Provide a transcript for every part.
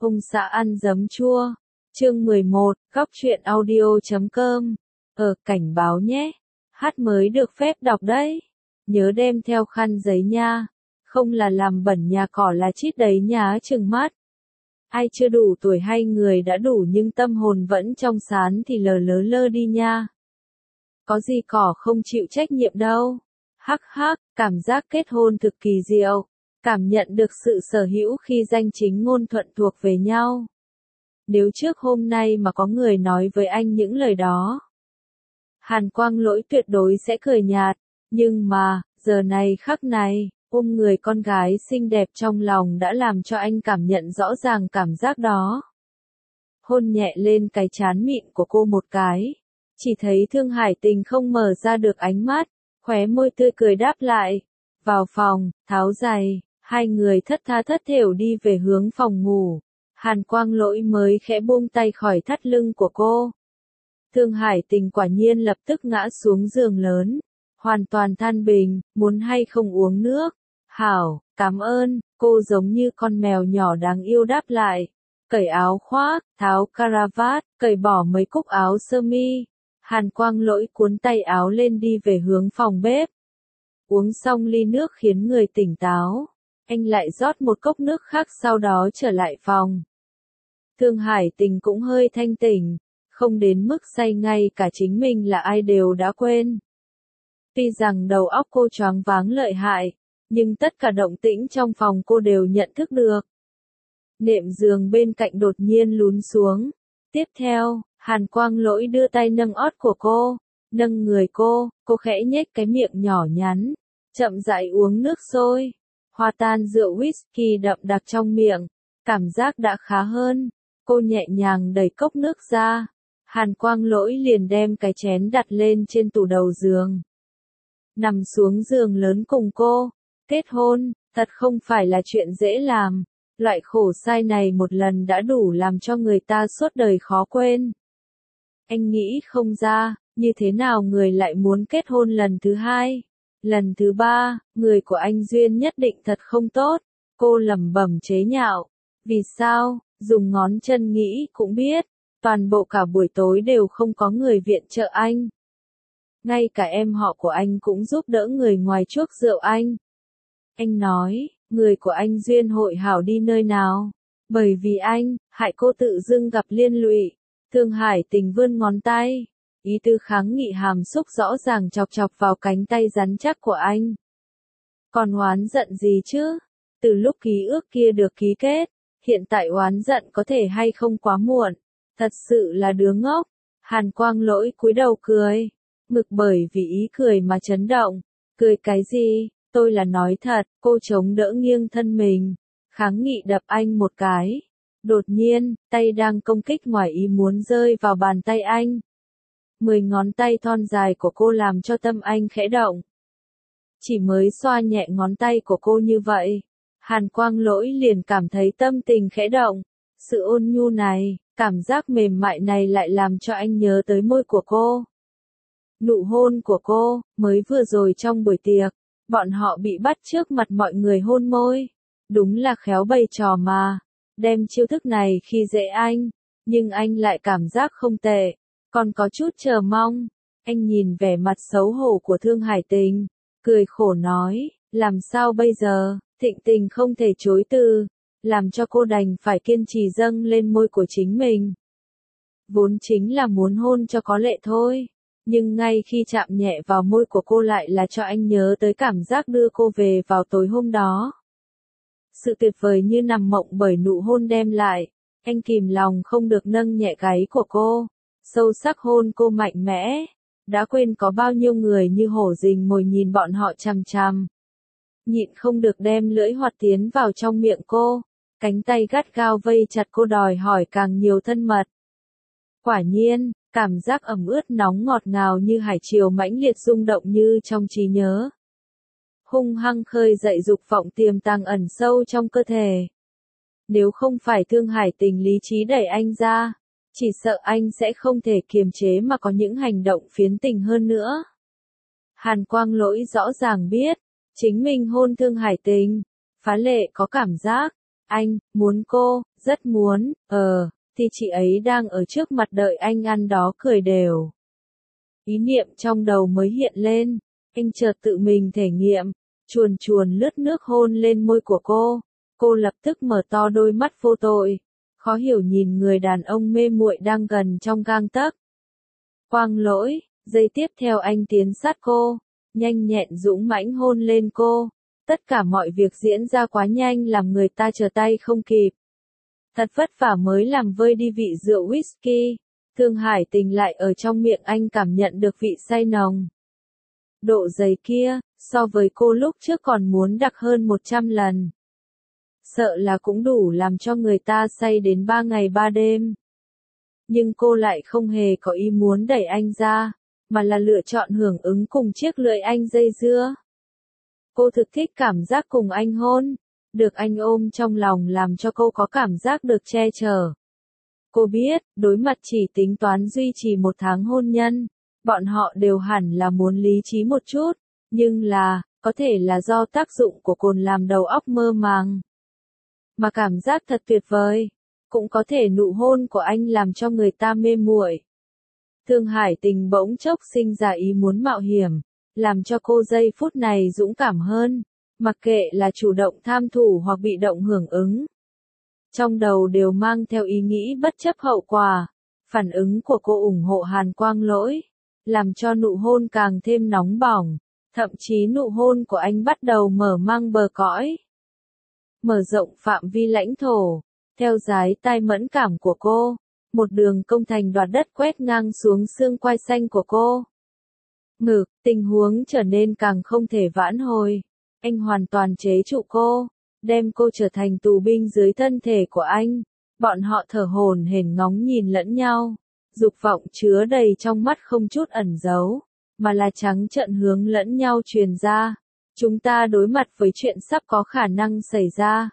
Ông xã ăn giấm chua. Chương 11, góc truyện audio.com. Cảnh báo nhé. Hát mới được phép đọc đấy. Nhớ đem theo khăn giấy nha. Không là làm bẩn nhà cỏ là chít đấy nhá chừng mắt. Ai chưa đủ tuổi hay người đã đủ nhưng tâm hồn vẫn trong sáng thì lơ đi nha. Có gì cỏ không chịu trách nhiệm đâu. Hắc hắc, cảm giác kết hôn thực kỳ diệu. Cảm nhận được sự sở hữu khi danh chính ngôn thuận thuộc về nhau. Nếu trước hôm nay mà có người nói với anh những lời đó, Hàn Quang Lỗi tuyệt đối sẽ cười nhạt, nhưng mà, giờ này khắc này, người con gái xinh đẹp trong lòng đã làm cho anh cảm nhận rõ ràng cảm giác đó. Hôn nhẹ lên cái trán mịn của cô một cái, chỉ thấy Thương Hải Tình không mở ra được ánh mắt, khóe môi tươi cười đáp lại. Vào phòng, tháo giày, hai người thất tha thất thểu đi về hướng phòng ngủ. Hàn Quang Lỗi mới khẽ buông tay khỏi thắt lưng của cô. Thương Hải Tình quả nhiên lập tức ngã xuống giường lớn, hoàn toàn than bình, muốn hay không uống nước. Hảo, cảm ơn, cô giống như con mèo nhỏ đáng yêu đáp lại. Cởi áo khoác, tháo caravat, cởi bỏ mấy cúc áo sơ mi. Hàn Quang Lỗi cuốn tay áo lên đi về hướng phòng bếp. Uống xong ly nước khiến người tỉnh táo, anh lại rót một cốc nước khác sau đó trở lại phòng. Thương Hải Tình cũng hơi thanh tỉnh, không đến mức say ngay cả chính mình là ai đều đã quên. Tuy rằng đầu óc cô choáng váng lợi hại, nhưng tất cả động tĩnh trong phòng cô đều nhận thức được. Nệm giường bên cạnh đột nhiên lún xuống. Tiếp theo, Hàn Quang Lỗi đưa tay nâng ót của cô, nâng người cô khẽ nhếch cái miệng nhỏ nhắn, chậm rãi uống nước sôi. Hòa tan rượu whisky đậm đặc trong miệng, cảm giác đã khá hơn. Cô nhẹ nhàng đẩy cốc nước ra. Hàn Quang Lỗi liền đem cái chén đặt lên trên tủ đầu giường. Nằm xuống giường lớn cùng cô. Kết hôn, thật không phải là chuyện dễ làm. Loại khổ sai này một lần đã đủ làm cho người ta suốt đời khó quên. Anh nghĩ không ra, như thế nào người lại muốn kết hôn lần thứ hai. Lần thứ ba, người của anh duyên nhất định thật không tốt. Cô lẩm bẩm chế nhạo. Vì sao, dùng ngón chân nghĩ cũng biết. Toàn bộ cả buổi tối đều không có người viện trợ anh. Ngay cả em họ của anh cũng giúp đỡ người ngoài chuốc rượu anh. Anh nói, người của anh duyên hội hảo đi nơi nào. Bởi vì anh, hại cô tự dưng gặp liên lụy. Thương Hải Tình vươn ngón tay. Ý tư kháng nghị hàm xúc rõ ràng chọc chọc vào cánh tay rắn chắc của anh. Còn oán giận gì chứ? Từ lúc ký ước kia được ký kết, hiện tại oán giận có thể hay không quá muộn. Thật sự là đứa ngốc. Hàn Quang Lỗi cúi đầu cười. Ngực bởi vì ý cười mà chấn động. Cười cái gì? Tôi là nói thật. Cô chống đỡ nghiêng thân mình, kháng nghị đập anh một cái. Đột nhiên, tay đang công kích ngoài ý muốn rơi vào bàn tay anh. 10 ngón tay thon dài của cô làm cho tâm anh khẽ động. Chỉ mới xoa nhẹ ngón tay của cô như vậy, Hàn Quang Lỗi liền cảm thấy tâm tình khẽ động. Sự ôn nhu này, cảm giác mềm mại này lại làm cho anh nhớ tới môi của cô. Nụ hôn của cô, mới vừa rồi trong buổi tiệc, bọn họ bị bắt trước mặt mọi người hôn môi. Đúng là khéo bày trò mà, đem chiêu thức này khi dễ anh, nhưng anh lại cảm giác không tệ, còn có chút chờ mong. Anh nhìn vẻ mặt xấu hổ của Thương Hải Tình, cười khổ nói, làm sao bây giờ, Thịnh Tình không thể chối từ, làm cho cô đành phải kiên trì dâng lên môi của chính mình. Vốn chính là muốn hôn cho có lệ thôi, nhưng ngay khi chạm nhẹ vào môi của cô lại là cho anh nhớ tới cảm giác đưa cô về vào tối hôm đó. Sự tuyệt vời như nằm mộng bởi nụ hôn đem lại, anh kìm lòng không được nâng nhẹ gáy của cô, sâu sắc hôn cô mạnh mẽ, đã quên có bao nhiêu người như hổ rình mồi nhìn bọn họ chằm chằm. Nhịn không được đem lưỡi hoạt tiến vào trong miệng cô, cánh tay gắt gao vây chặt cô đòi hỏi càng nhiều thân mật. Quả nhiên, cảm giác ẩm ướt nóng ngọt ngào như hải triều mãnh liệt rung động như trong trí nhớ. Hung hăng khơi dậy dục vọng tiềm tàng ẩn sâu trong cơ thể. Nếu không phải Thương Hải Tình lý trí đẩy anh ra, chỉ sợ anh sẽ không thể kiềm chế mà có những hành động phiến tình hơn nữa. Hàn Quang Lỗi rõ ràng biết, chính mình hôn Thương Hải Tình, phá lệ có cảm giác, anh, muốn cô, Rất muốn, thì chị ấy đang ở trước mặt đợi anh ăn đó cười đều. Ý niệm trong đầu mới hiện lên, anh chợt tự mình thể nghiệm, chuồn chuồn lướt nước hôn lên môi của cô lập tức mở to đôi mắt vô tội, khó hiểu nhìn người đàn ông mê muội đang gần trong gang tấc. Quang Lỗi, giây tiếp theo anh tiến sát cô, nhanh nhẹn dũng mãnh hôn lên cô, tất cả mọi việc diễn ra quá nhanh làm người ta trở tay không kịp. Thật vất vả mới làm vơi đi vị rượu whisky, Thương Hải Tình lại ở trong miệng anh cảm nhận được vị say nồng. Độ dày kia, so với cô lúc trước còn muốn đặc hơn 100 lần. Sợ là cũng đủ làm cho người ta say đến 3 ngày 3 đêm. Nhưng cô lại không hề có ý muốn đẩy anh ra, mà là lựa chọn hưởng ứng cùng chiếc lưỡi anh dây dưa. Cô thực thích cảm giác cùng anh hôn, được anh ôm trong lòng làm cho cô có cảm giác được che chở. Cô biết, đối mặt chỉ tính toán duy trì 1 tháng hôn nhân, bọn họ đều hẳn là muốn lý trí một chút, nhưng là, có thể là do tác dụng của cồn làm đầu óc mơ màng. Mà cảm giác thật tuyệt vời, cũng có thể nụ hôn của anh làm cho người ta mê muội. Thương Hải Tình bỗng chốc sinh ra ý muốn mạo hiểm, làm cho cô giây phút này dũng cảm hơn, mặc kệ là chủ động tham thủ hoặc bị động hưởng ứng. Trong đầu đều mang theo ý nghĩ bất chấp hậu quả, phản ứng của cô ủng hộ Hàn Quang Lỗi, làm cho nụ hôn càng thêm nóng bỏng, thậm chí nụ hôn của anh bắt đầu mở mang bờ cõi. Mở rộng phạm vi lãnh thổ, theo dái tai mẫn cảm của cô, một đường công thành đoạt đất quét ngang xuống xương quai xanh của cô. Ngực, tình huống trở nên càng không thể vãn hồi, anh hoàn toàn chế trụ cô, đem cô trở thành tù binh dưới thân thể của anh, bọn họ thở hổn hển ngóng nhìn lẫn nhau, dục vọng chứa đầy trong mắt không chút ẩn giấu, mà là trắng trợn hướng lẫn nhau truyền ra. Chúng ta đối mặt với chuyện sắp có khả năng xảy ra.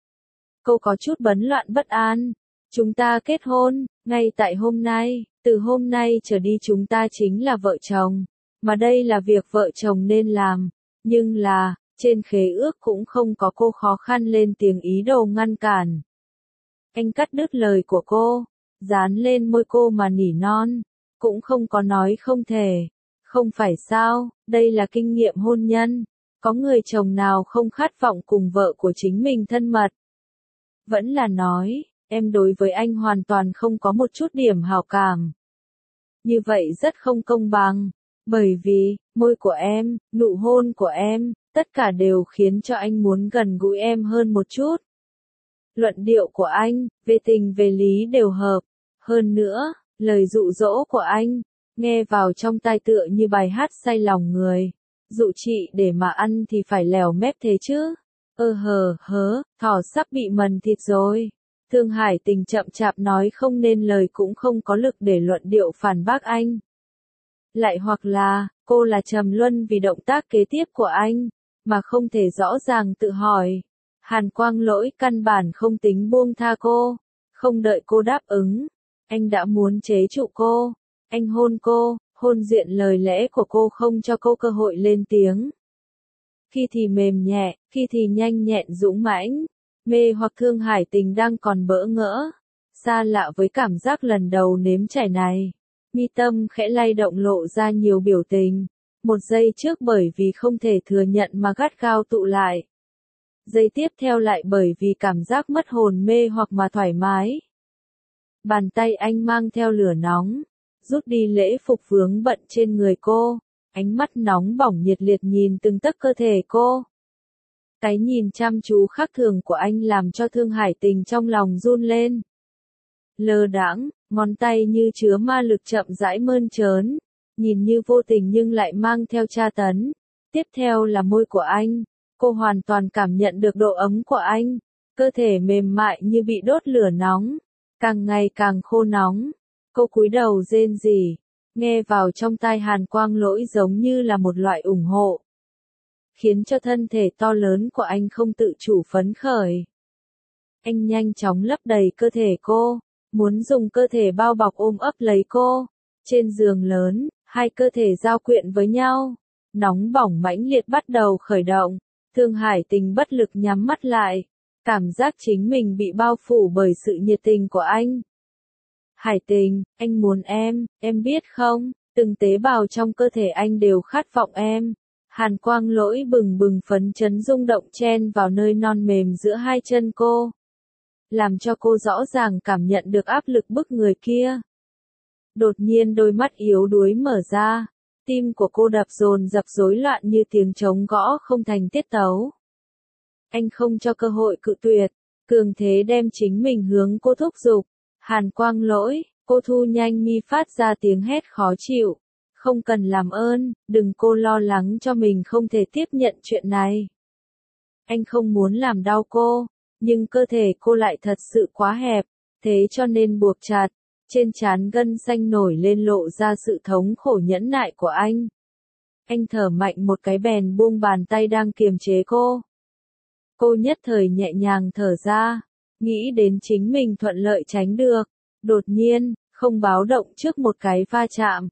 Cô có chút bấn loạn bất an. Chúng ta kết hôn, ngay tại hôm nay, từ hôm nay trở đi chúng ta chính là vợ chồng, mà đây là việc vợ chồng nên làm, nhưng là, trên khế ước cũng không có cô khó khăn lên tiếng ý đồ ngăn cản. Anh cắt đứt lời của cô, dán lên môi cô mà nỉ non, cũng không có nói không thể, không phải sao, đây là kinh nghiệm hôn nhân. Có người chồng nào không khát vọng cùng vợ của chính mình thân mật? Vẫn là nói, em đối với anh hoàn toàn không có một chút điểm hảo cảm. Như vậy rất không công bằng, bởi vì, môi của em, nụ hôn của em, tất cả đều khiến cho anh muốn gần gũi em hơn một chút. Luận điệu của anh, về tình về lý đều hợp. Hơn nữa, lời dụ dỗ của anh, nghe vào trong tai tựa như bài hát say lòng người. Dụ chị để mà ăn thì phải lèo mép thế chứ. Thỏ sắp bị mần thịt rồi. Thương Hải Tình chậm chạp nói không nên lời cũng không có lực để luận điệu phản bác anh. Lại hoặc là, cô là trầm luân vì động tác kế tiếp của anh, mà không thể rõ ràng tự hỏi. Hàn Quang Lỗi căn bản không tính buông tha cô, không đợi cô đáp ứng. Anh đã muốn chế trụ cô, anh hôn cô. Hôn diện lời lẽ của cô không cho cô cơ hội lên tiếng. Khi thì mềm nhẹ, khi thì nhanh nhẹn dũng mãnh, mê hoặc Thương Hải Tình đang còn bỡ ngỡ, xa lạ với cảm giác lần đầu nếm trải này. Mi tâm khẽ lay động lộ ra nhiều biểu tình, một giây trước bởi vì không thể thừa nhận mà gắt gao tụ lại. Giây tiếp theo lại bởi vì cảm giác mất hồn mê hoặc mà thoải mái. Bàn tay anh mang theo lửa nóng. Rút đi lễ phục vướng bận trên người cô, ánh mắt nóng bỏng nhiệt liệt nhìn từng tấc cơ thể cô. Cái nhìn chăm chú khác thường của anh làm cho Thương Hải Tình trong lòng run lên. Lơ đãng, ngón tay như chứa ma lực chậm rãi mơn trớn, nhìn như vô tình nhưng lại mang theo tra tấn. Tiếp theo là môi của anh, cô hoàn toàn cảm nhận được độ ấm của anh, cơ thể mềm mại như bị đốt lửa nóng, càng ngày càng khô nóng. Cô cúi đầu rên rỉ, nghe vào trong tai Hàn Quang Lỗi giống như là một loại ủng hộ, khiến cho thân thể to lớn của anh không tự chủ phấn khởi. Anh nhanh chóng lấp đầy cơ thể cô, muốn dùng cơ thể bao bọc ôm ấp lấy cô. Trên giường lớn, hai cơ thể giao quyện với nhau, nóng bỏng mãnh liệt bắt đầu khởi động. Thương Hải Tình bất lực nhắm mắt lại, Cảm giác chính mình bị bao phủ bởi sự nhiệt tình của anh. Hải Tình, anh muốn em biết không, từng tế bào trong cơ thể anh đều khát vọng em. Hàn quang lỗi bừng bừng phấn chấn rung động chen vào nơi non mềm giữa hai chân cô. Làm cho cô rõ ràng cảm nhận được áp lực bức người kia. Đột nhiên đôi mắt yếu đuối mở ra, tim của cô đập dồn dập rối loạn như tiếng trống gõ không thành tiết tấu. Anh không cho cơ hội cự tuyệt, cường thế đem chính mình hướng cô thúc giục. Hàn quang lỗi, cô thu nhanh mi phát ra tiếng hét khó chịu. Không cần làm ơn, đừng cô lo lắng cho mình không thể tiếp nhận chuyện này. Anh không muốn làm đau cô, nhưng cơ thể cô lại thật sự quá hẹp, thế cho nên buộc chặt. Trên trán gân xanh nổi lên lộ ra sự thống khổ nhẫn nại của anh. Anh thở mạnh một cái bèn buông bàn tay đang kiềm chế cô. Cô nhất thời nhẹ nhàng thở ra, nghĩ đến chính mình thuận lợi tránh được. Đột nhiên, không báo động trước một cái va chạm.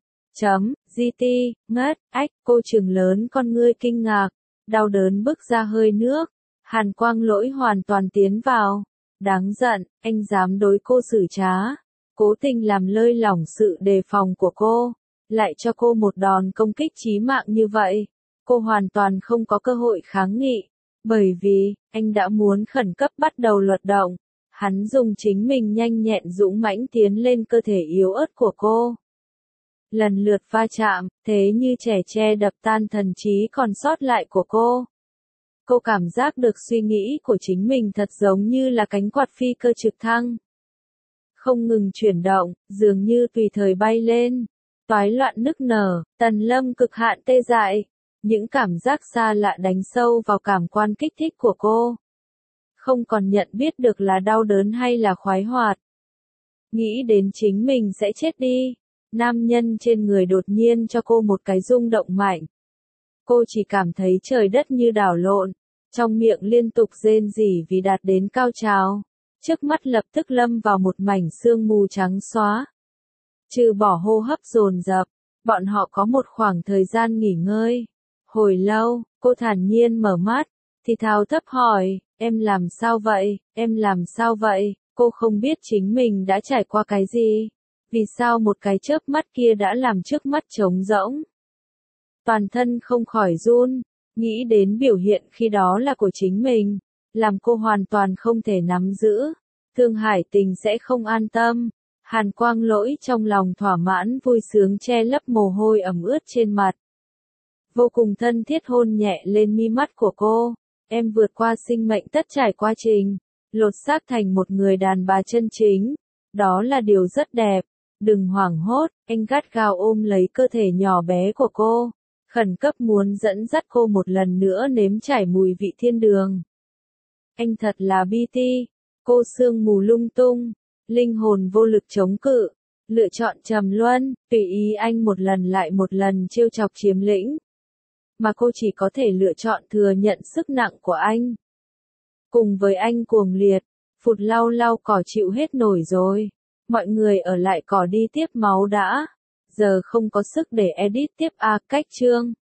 GT, ngất, ách, cô trừng lớn con ngươi kinh ngạc, đau đớn bức ra hơi nước. Hàn quang lỗi hoàn toàn tiến vào. Đáng giận, anh dám đối cô xử trá. Cố tình làm lơi lỏng sự đề phòng của cô, lại cho cô một đòn công kích chí mạng như vậy. Cô hoàn toàn không có cơ hội kháng nghị, bởi vì, anh đã muốn khẩn cấp bắt đầu luật động. Hắn dùng chính mình nhanh nhẹn dũng mãnh tiến lên cơ thể yếu ớt của cô. Lần lượt va chạm, thế như trẻ tre đập tan thần trí còn sót lại của cô. Cô cảm giác được suy nghĩ của chính mình thật giống như là cánh quạt phi cơ trực thăng. Không ngừng chuyển động, dường như tùy thời bay lên. Toái loạn nức nở, Tần Lâm cực hạn tê dại. Những cảm giác xa lạ đánh sâu vào cảm quan kích thích của cô. Không còn nhận biết được là đau đớn hay là khoái hoạt. Nghĩ đến chính mình sẽ chết đi. Nam nhân trên người đột nhiên cho cô một cái rung động mạnh. Cô chỉ cảm thấy trời đất như đảo lộn. Trong miệng liên tục rên rỉ vì đạt đến cao trào. Trước mắt lập tức lâm vào một mảnh sương mù trắng xóa. Trừ bỏ hô hấp dồn dập, bọn họ có một khoảng thời gian nghỉ ngơi. Hồi lâu, cô thản nhiên mở mắt, thì thào thấp hỏi, em làm sao vậy, em làm sao vậy, cô không biết chính mình đã trải qua cái gì. Vì sao một cái chớp mắt kia đã làm trước mắt trống rỗng. Toàn thân không khỏi run, nghĩ đến biểu hiện khi đó là của chính mình. Làm cô hoàn toàn không thể nắm giữ. Thương Hải Tình sẽ không an tâm. Hàn quang lỗi trong lòng thỏa mãn vui sướng che lấp mồ hôi ẩm ướt trên mặt. Vô cùng thân thiết hôn nhẹ lên mi mắt của cô. Em vượt qua sinh mệnh tất trải quá trình. Lột xác thành một người đàn bà chân chính. Đó là điều rất đẹp. Đừng hoảng hốt, anh gắt gao ôm lấy cơ thể nhỏ bé của cô. Khẩn cấp muốn dẫn dắt cô một lần nữa nếm trải mùi vị thiên đường. Anh thật là BT, cô sương mù lung tung, linh hồn vô lực chống cự, lựa chọn trầm luân, tùy ý anh một lần lại một lần trêu chọc chiếm lĩnh. Mà cô chỉ có thể lựa chọn thừa nhận sức nặng của anh. Cùng với anh cuồng liệt, phụt lau lau cỏ chịu hết nổi rồi. Mọi người ở lại cỏ đi tiếp máu đã. Giờ không có sức để edit tiếp cách chương.